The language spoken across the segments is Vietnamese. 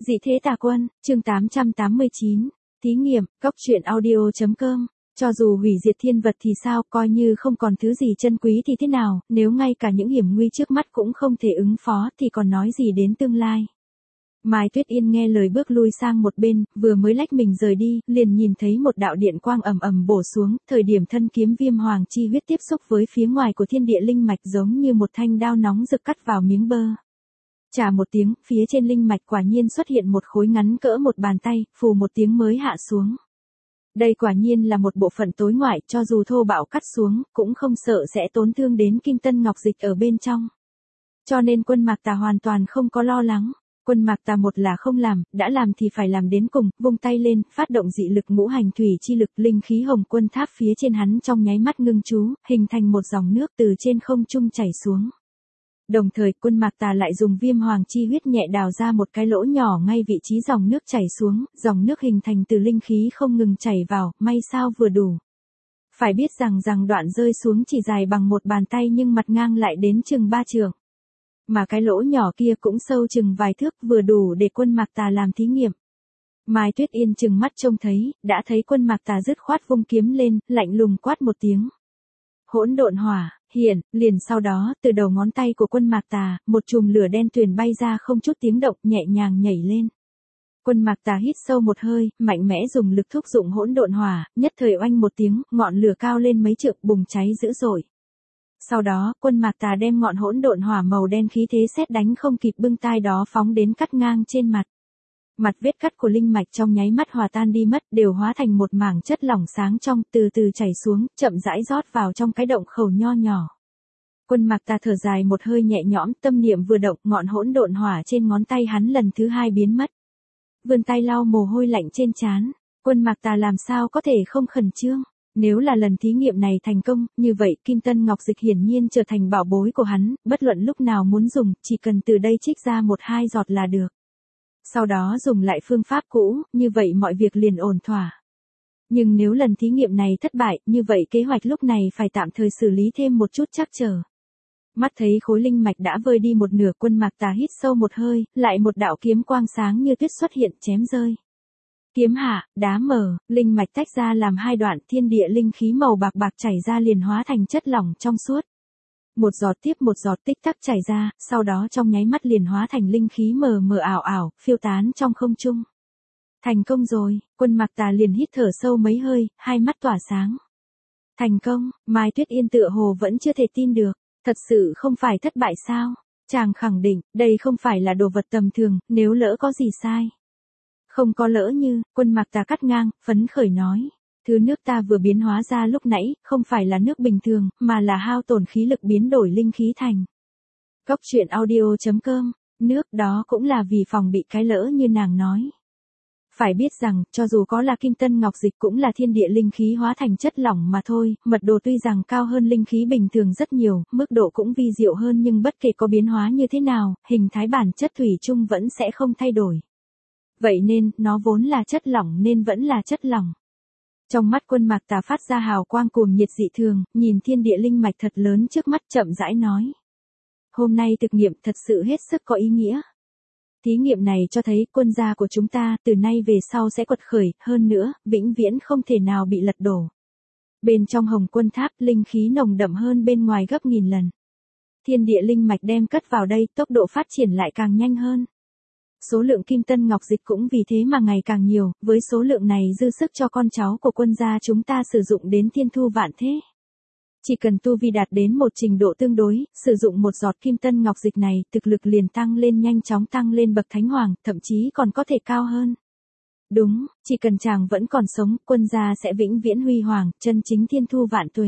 Dị thế tà quân, chương 889, thí nghiệm, góc truyện audio.com. Cho dù hủy diệt thiên vật thì sao, coi như không còn thứ gì chân quý thì thế nào, nếu ngay cả những hiểm nguy trước mắt cũng không thể ứng phó thì còn nói gì đến tương lai. Mai Tuyết Yên nghe lời bước lui sang một bên, vừa mới lách mình rời đi, liền nhìn thấy một đạo điện quang ầm ầm bổ xuống, thời điểm thân kiếm viêm hoàng chi huyết tiếp xúc với phía ngoài của thiên địa linh mạch giống như một thanh đao nóng rực cắt vào miếng bơ. Chà một tiếng, phía trên linh mạch quả nhiên xuất hiện một khối ngắn cỡ một bàn tay, phù một tiếng mới hạ xuống. Đây quả nhiên là một bộ phận tối ngoại, cho dù thô bạo cắt xuống, cũng không sợ sẽ tổn thương đến kim tân ngọc dịch ở bên trong. Cho nên Quân Mạc Tà hoàn toàn không có lo lắng. Quân Mạc Tà một là không làm, đã làm thì phải làm đến cùng, vung tay lên, phát động dị lực ngũ hành thủy chi lực, linh khí hồng quân tháp phía trên hắn trong nháy mắt ngưng chú, hình thành một dòng nước từ trên không trung chảy xuống. Đồng thời, Quân Mạc Tà lại dùng viêm hoàng chi huyết nhẹ đào ra một cái lỗ nhỏ ngay vị trí dòng nước chảy xuống, dòng nước hình thành từ linh khí không ngừng chảy vào, may sao vừa đủ. Phải biết rằng đoạn rơi xuống chỉ dài bằng một bàn tay nhưng mặt ngang lại đến chừng 3 trượng. Mà cái lỗ nhỏ kia cũng sâu chừng vài thước, vừa đủ để Quân Mạc Tà làm thí nghiệm. Mai Tuyết Yên chừng mắt trông thấy, đã thấy Quân Mạc Tà dứt khoát vung kiếm lên, lạnh lùng quát một tiếng. Hỗn độn hỏa, hiện, liền sau đó, từ đầu ngón tay của Quân Mạc Tà, một chùm lửa đen tuyền bay ra không chút tiếng động, nhẹ nhàng nhảy lên. Quân Mạc Tà hít sâu một hơi, mạnh mẽ dùng lực thúc dụng hỗn độn hỏa, nhất thời oanh một tiếng, ngọn lửa cao lên mấy trượng, bùng cháy dữ dội. Sau đó, Quân Mạc Tà đem ngọn hỗn độn hỏa màu đen khí thế sét đánh không kịp bưng tai đó phóng đến cắt ngang trên mặt. Mặt vết cắt của linh mạch trong nháy mắt hòa tan đi mất, đều hóa thành một mảng chất lỏng sáng trong, từ từ chảy xuống, chậm rãi rót vào trong cái động khẩu nho nhỏ. Quân Mạc Tà thở dài một hơi nhẹ nhõm, tâm niệm vừa động, ngọn hỗn độn hỏa trên ngón tay hắn lần thứ hai biến mất. Vươn tay lau mồ hôi lạnh trên trán, Quân Mạc Tà làm sao có thể không khẩn trương. Nếu là lần thí nghiệm này thành công, như vậy kim tân ngọc dịch hiển nhiên trở thành bảo bối của hắn, bất luận lúc nào muốn dùng, chỉ cần từ đây trích ra 1-2 giọt là được. Sau đó dùng lại phương pháp cũ, như vậy mọi việc liền ổn thỏa. Nhưng nếu lần thí nghiệm này thất bại, như vậy kế hoạch lúc này phải tạm thời xử lý thêm một chút trắc trở. Mắt thấy khối linh mạch đã vơi đi một nửa, Quân Mạc Tà hít sâu một hơi, lại một đạo kiếm quang sáng như tuyết xuất hiện chém rơi. Kiếm hạ, đá mở, linh mạch tách ra làm hai đoạn, thiên địa linh khí màu bạc bạc chảy ra liền hóa thành chất lỏng trong suốt. Một giọt tiếp một giọt tích tắc chảy ra, sau đó trong nháy mắt liền hóa thành linh khí mờ mờ ảo ảo, phiêu tán trong không trung. Thành công rồi, Quân Mạc Tà liền hít thở sâu mấy hơi, hai mắt tỏa sáng. Thành công, Mai Tuyết Yên tựa hồ vẫn chưa thể tin được, thật sự không phải thất bại sao? Chàng khẳng định, đây không phải là đồ vật tầm thường, nếu lỡ có gì sai. Không có lỡ như, Quân Mạc Tà cắt ngang, phấn khởi nói. Thứ nước ta vừa biến hóa ra lúc nãy, không phải là nước bình thường, mà là hao tổn khí lực biến đổi linh khí thành. Góc truyện audio.com, nước đó cũng là vì phòng bị cái lỡ như nàng nói. Phải biết rằng, cho dù có là kim tân ngọc dịch cũng là thiên địa linh khí hóa thành chất lỏng mà thôi, mật độ tuy rằng cao hơn linh khí bình thường rất nhiều, mức độ cũng vi diệu hơn nhưng bất kể có biến hóa như thế nào, hình thái bản chất thủy chung vẫn sẽ không thay đổi. Vậy nên, nó vốn là chất lỏng nên vẫn là chất lỏng. Trong mắt Quân Mạc Tà phát ra hào quang cuồng nhiệt dị thường, nhìn thiên địa linh mạch thật lớn trước mắt chậm rãi nói. Hôm nay thực nghiệm thật sự hết sức có ý nghĩa. Thí nghiệm này cho thấy quân gia của chúng ta từ nay về sau sẽ quật khởi, hơn nữa, vĩnh viễn không thể nào bị lật đổ. Bên trong hồng quân tháp, linh khí nồng đậm hơn bên ngoài gấp nghìn lần. Thiên địa linh mạch đem cất vào đây, tốc độ phát triển lại càng nhanh hơn. Số lượng kim tân ngọc dịch cũng vì thế mà ngày càng nhiều, với số lượng này dư sức cho con cháu của quân gia chúng ta sử dụng đến thiên thu vạn thế. Chỉ cần tu vi đạt đến một trình độ tương đối, sử dụng một giọt kim tân ngọc dịch này, thực lực liền tăng lên nhanh chóng tăng lên bậc thánh hoàng, thậm chí còn có thể cao hơn. Đúng, chỉ cần chàng vẫn còn sống, quân gia sẽ vĩnh viễn huy hoàng, chân chính thiên thu vạn tuế.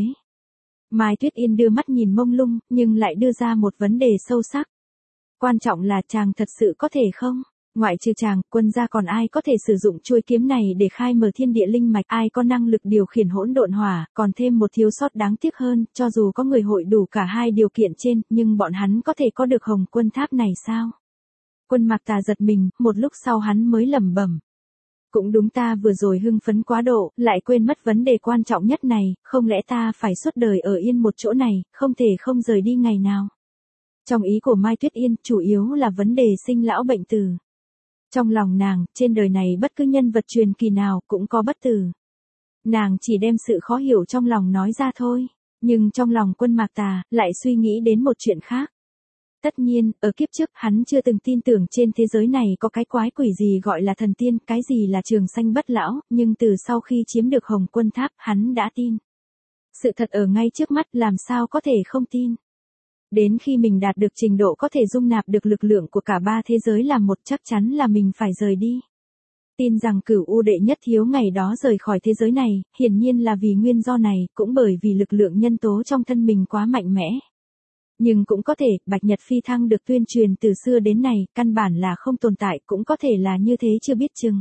Mai Tuyết Yên đưa mắt nhìn mông lung, nhưng lại đưa ra một vấn đề sâu sắc. Quan trọng là chàng thật sự có thể không? Ngoại trừ chàng, quân gia còn ai có thể sử dụng chuôi kiếm này để khai mở thiên địa linh mạch, ai có năng lực điều khiển hỗn độn hỏa, còn thêm một thiếu sót đáng tiếc hơn, cho dù có người hội đủ cả hai điều kiện trên, nhưng bọn hắn có thể có được hồng quân tháp này sao? Quân Mạc Tà giật mình, một lúc sau hắn mới lẩm bẩm. Cũng đúng, ta vừa rồi hưng phấn quá độ, lại quên mất vấn đề quan trọng nhất này, không lẽ ta phải suốt đời ở yên một chỗ này, không thể không rời đi ngày nào? Trong ý của Mai Tuyết Yên, chủ yếu là vấn đề sinh lão bệnh tử. Trong lòng nàng, trên đời này bất cứ nhân vật truyền kỳ nào cũng có bất tử. Nàng chỉ đem sự khó hiểu trong lòng nói ra thôi, nhưng trong lòng Quân Mạc Tà lại suy nghĩ đến một chuyện khác. Tất nhiên, ở kiếp trước hắn chưa từng tin tưởng trên thế giới này có cái quái quỷ gì gọi là thần tiên, cái gì là trường sanh bất lão, nhưng từ sau khi chiếm được Hồng Quân Tháp, hắn đã tin. Sự thật ở ngay trước mắt, làm sao có thể không tin. Đến khi mình đạt được trình độ có thể dung nạp được lực lượng của cả ba thế giới làm một, chắc chắn là mình phải rời đi. Tin rằng Cửu U đệ nhất thiếu ngày đó rời khỏi thế giới này, hiển nhiên là vì nguyên do này, cũng bởi vì lực lượng nhân tố trong thân mình quá mạnh mẽ. Nhưng cũng có thể, Bạch Nhật phi thăng được tuyên truyền từ xưa đến nay, căn bản là không tồn tại, cũng có thể là như thế chưa biết chừng.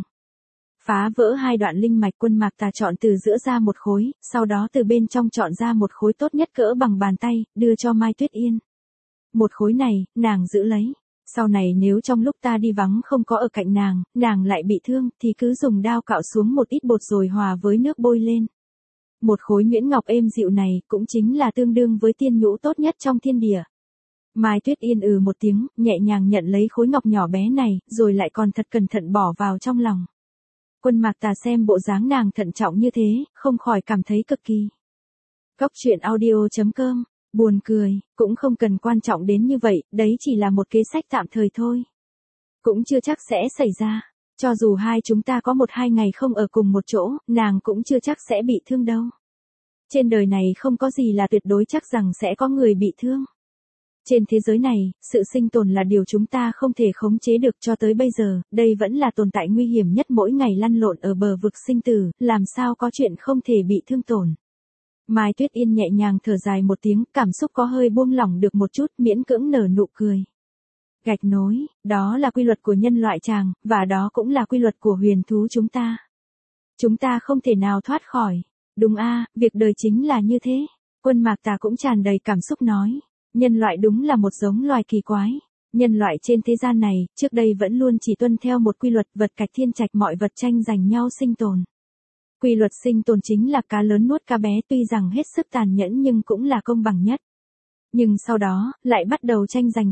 Phá vỡ hai đoạn linh mạch, Quân Mạc Tà chọn từ giữa ra một khối, sau đó từ bên trong chọn ra một khối tốt nhất cỡ bằng bàn tay, đưa cho Mai Tuyết Yên. Một khối này, nàng giữ lấy. Sau này nếu trong lúc ta đi vắng không có ở cạnh nàng lại bị thương, thì cứ dùng dao cạo xuống một ít bột rồi hòa với nước bôi lên. Một khối nhuyễn ngọc êm dịu này, cũng chính là tương đương với tiên nhũ tốt nhất trong thiên địa. Mai Tuyết Yên một tiếng, nhẹ nhàng nhận lấy khối ngọc nhỏ bé này, rồi lại còn thật cẩn thận bỏ vào trong lòng. Quân Mạc Tà xem bộ dáng nàng thận trọng như thế, không khỏi cảm thấy cực kỳ. Cóc truyện audio.com, buồn cười, cũng không cần quan trọng đến như vậy, đấy chỉ là một kế sách tạm thời thôi. Cũng chưa chắc sẽ xảy ra, cho dù hai chúng ta có 1-2 ngày không ở cùng một chỗ, nàng cũng chưa chắc sẽ bị thương đâu. Trên đời này không có gì là tuyệt đối chắc rằng sẽ có người bị thương. Trên thế giới này, sự sinh tồn là điều chúng ta không thể khống chế được cho tới bây giờ, đây vẫn là tồn tại nguy hiểm nhất mỗi ngày lăn lộn ở bờ vực sinh tử, làm sao có chuyện không thể bị thương tổn. Mai Tuyết Yên nhẹ nhàng thở dài một tiếng, cảm xúc có hơi buông lỏng được một chút, miễn cưỡng nở nụ cười. Gạch nối, đó là quy luật của nhân loại chàng, và đó cũng là quy luật của huyền thú chúng ta. Chúng ta không thể nào thoát khỏi. Đúng việc đời chính là như thế. Quân Mạc Tà cũng tràn đầy cảm xúc nói. Nhân loại đúng là một giống loài kỳ quái. Nhân loại trên thế gian này, trước đây vẫn luôn chỉ tuân theo một quy luật vật cạch thiên trạch, mọi vật tranh giành nhau sinh tồn. Quy luật sinh tồn chính là cá lớn nuốt cá bé, tuy rằng hết sức tàn nhẫn nhưng cũng là công bằng nhất. Nhưng sau đó, lại bắt đầu tranh giành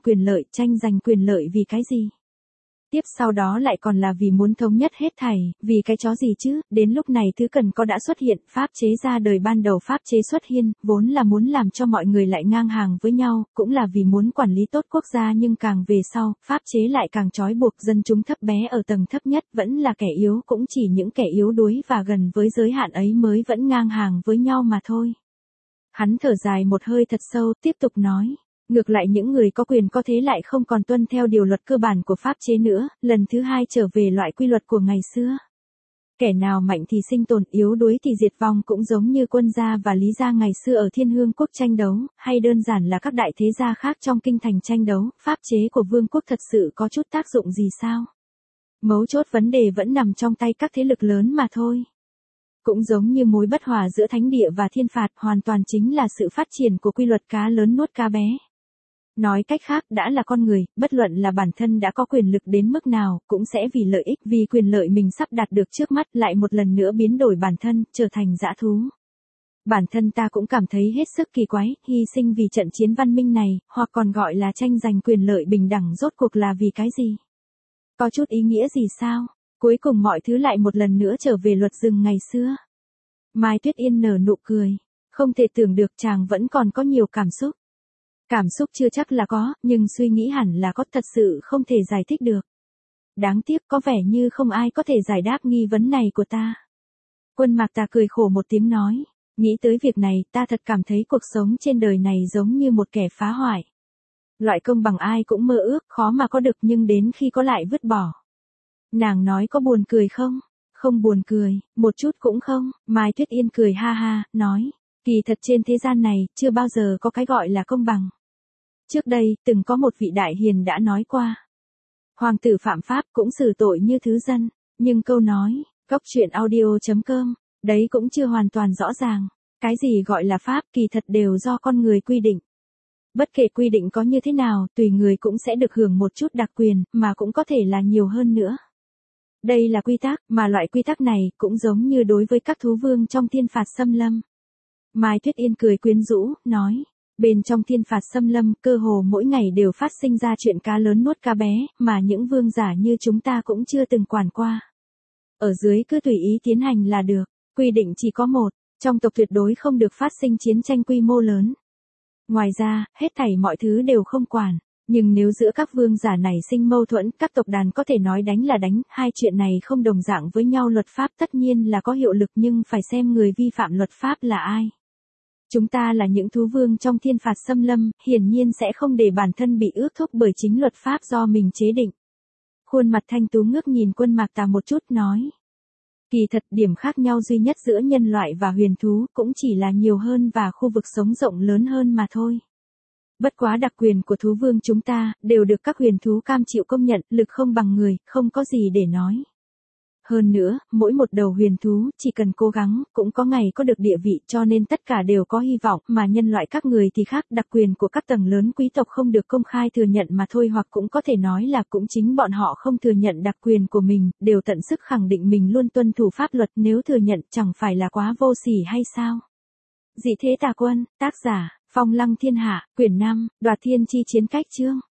quyền lợi vì cái gì? Tiếp sau đó lại còn là vì muốn thống nhất hết thảy, vì cái chó gì chứ, đến lúc này thứ cần có đã xuất hiện, pháp chế ra đời ban đầu pháp chế xuất hiện, vốn là muốn làm cho mọi người lại ngang hàng với nhau, cũng là vì muốn quản lý tốt quốc gia nhưng càng về sau, pháp chế lại càng trói buộc dân chúng thấp bé ở tầng thấp nhất, vẫn là kẻ yếu, cũng chỉ những kẻ yếu đuối và gần với giới hạn ấy mới vẫn ngang hàng với nhau mà thôi. Hắn thở dài một hơi thật sâu, tiếp tục nói. Ngược lại những người có quyền có thế lại không còn tuân theo điều luật cơ bản của pháp chế nữa, lần thứ hai trở về loại quy luật của ngày xưa. Kẻ nào mạnh thì sinh tồn, yếu đuối thì diệt vong, cũng giống như Quân gia và Lý gia ngày xưa ở Thiên Hương quốc tranh đấu, hay đơn giản là các đại thế gia khác trong kinh thành tranh đấu, pháp chế của vương quốc thật sự có chút tác dụng gì sao? Mấu chốt vấn đề vẫn nằm trong tay các thế lực lớn mà thôi. Cũng giống như mối bất hòa giữa thánh địa và thiên phạt, hoàn toàn chính là sự phát triển của quy luật cá lớn nuốt cá bé. Nói cách khác, đã là con người, bất luận là bản thân đã có quyền lực đến mức nào, cũng sẽ vì lợi ích, vì quyền lợi mình sắp đạt được trước mắt, lại một lần nữa biến đổi bản thân, trở thành dã thú. Bản thân ta cũng cảm thấy hết sức kỳ quái, hy sinh vì trận chiến văn minh này, hoặc còn gọi là tranh giành quyền lợi bình đẳng, rốt cuộc là vì cái gì? Có chút ý nghĩa gì sao? Cuối cùng mọi thứ lại một lần nữa trở về luật rừng ngày xưa. Mai Tuyết Yên nở nụ cười. Không thể tưởng được chàng vẫn còn có nhiều cảm xúc. Cảm xúc chưa chắc là có, nhưng suy nghĩ hẳn là có, thật sự không thể giải thích được. Đáng tiếc có vẻ như không ai có thể giải đáp nghi vấn này của ta. Quân Mạc Tà cười khổ một tiếng nói. Nghĩ tới việc này, ta thật cảm thấy cuộc sống trên đời này giống như một kẻ phá hoại. Loại công bằng ai cũng mơ ước, khó mà có được, nhưng đến khi có lại vứt bỏ. Nàng nói có buồn cười không? Không buồn cười, một chút cũng không. Mai Tuyết Yên cười ha ha, nói. Kỳ thật trên thế gian này, chưa bao giờ có cái gọi là công bằng. Trước đây, từng có một vị đại hiền đã nói qua. Hoàng tử phạm pháp cũng xử tội như thứ dân. Nhưng câu nói, cóc truyện audio.com, đấy cũng chưa hoàn toàn rõ ràng. Cái gì gọi là pháp kỳ thật đều do con người quy định. Bất kể quy định có như thế nào, tùy người cũng sẽ được hưởng một chút đặc quyền, mà cũng có thể là nhiều hơn nữa. Đây là quy tắc, mà loại quy tắc này cũng giống như đối với các thú vương trong thiên phạt xâm lâm. Mai Tuyết Yên cười quyến rũ, nói. Bên trong thiên phạt xâm lâm, cơ hồ mỗi ngày đều phát sinh ra chuyện cá lớn nuốt cá bé, mà những vương giả như chúng ta cũng chưa từng quản qua. Ở dưới cứ tùy ý tiến hành là được, quy định chỉ có một, trong tộc tuyệt đối không được phát sinh chiến tranh quy mô lớn. Ngoài ra, hết thảy mọi thứ đều không quản. Nhưng nếu giữa các vương giả này sinh mâu thuẫn, các tộc đàn có thể nói đánh là đánh, hai chuyện này không đồng dạng với nhau, luật pháp tất nhiên là có hiệu lực nhưng phải xem người vi phạm luật pháp là ai. Chúng ta là những thú vương trong thiên phạt xâm lâm, hiển nhiên sẽ không để bản thân bị ước thúc bởi chính luật pháp do mình chế định. Khuôn mặt Thanh Tú ngước nhìn Quân Mạc Tà một chút nói. Kỳ thật điểm khác nhau duy nhất giữa nhân loại và huyền thú cũng chỉ là nhiều hơn và khu vực sống rộng lớn hơn mà thôi. Bất quá đặc quyền của thú vương chúng ta, đều được các huyền thú cam chịu công nhận, lực không bằng người, không có gì để nói. Hơn nữa, mỗi một đầu huyền thú, chỉ cần cố gắng, cũng có ngày có được địa vị cho nên tất cả đều có hy vọng, mà nhân loại các người thì khác, đặc quyền của các tầng lớn quý tộc không được công khai thừa nhận mà thôi, hoặc cũng có thể nói là cũng chính bọn họ không thừa nhận đặc quyền của mình, đều tận sức khẳng định mình luôn tuân thủ pháp luật, nếu thừa nhận chẳng phải là quá vô sỉ hay sao? Dị thế tà quân, tác giả, Phong Lăng Thiên Hạ, quyển 5, Đoạt Thiên Chi Chiến Cách chương.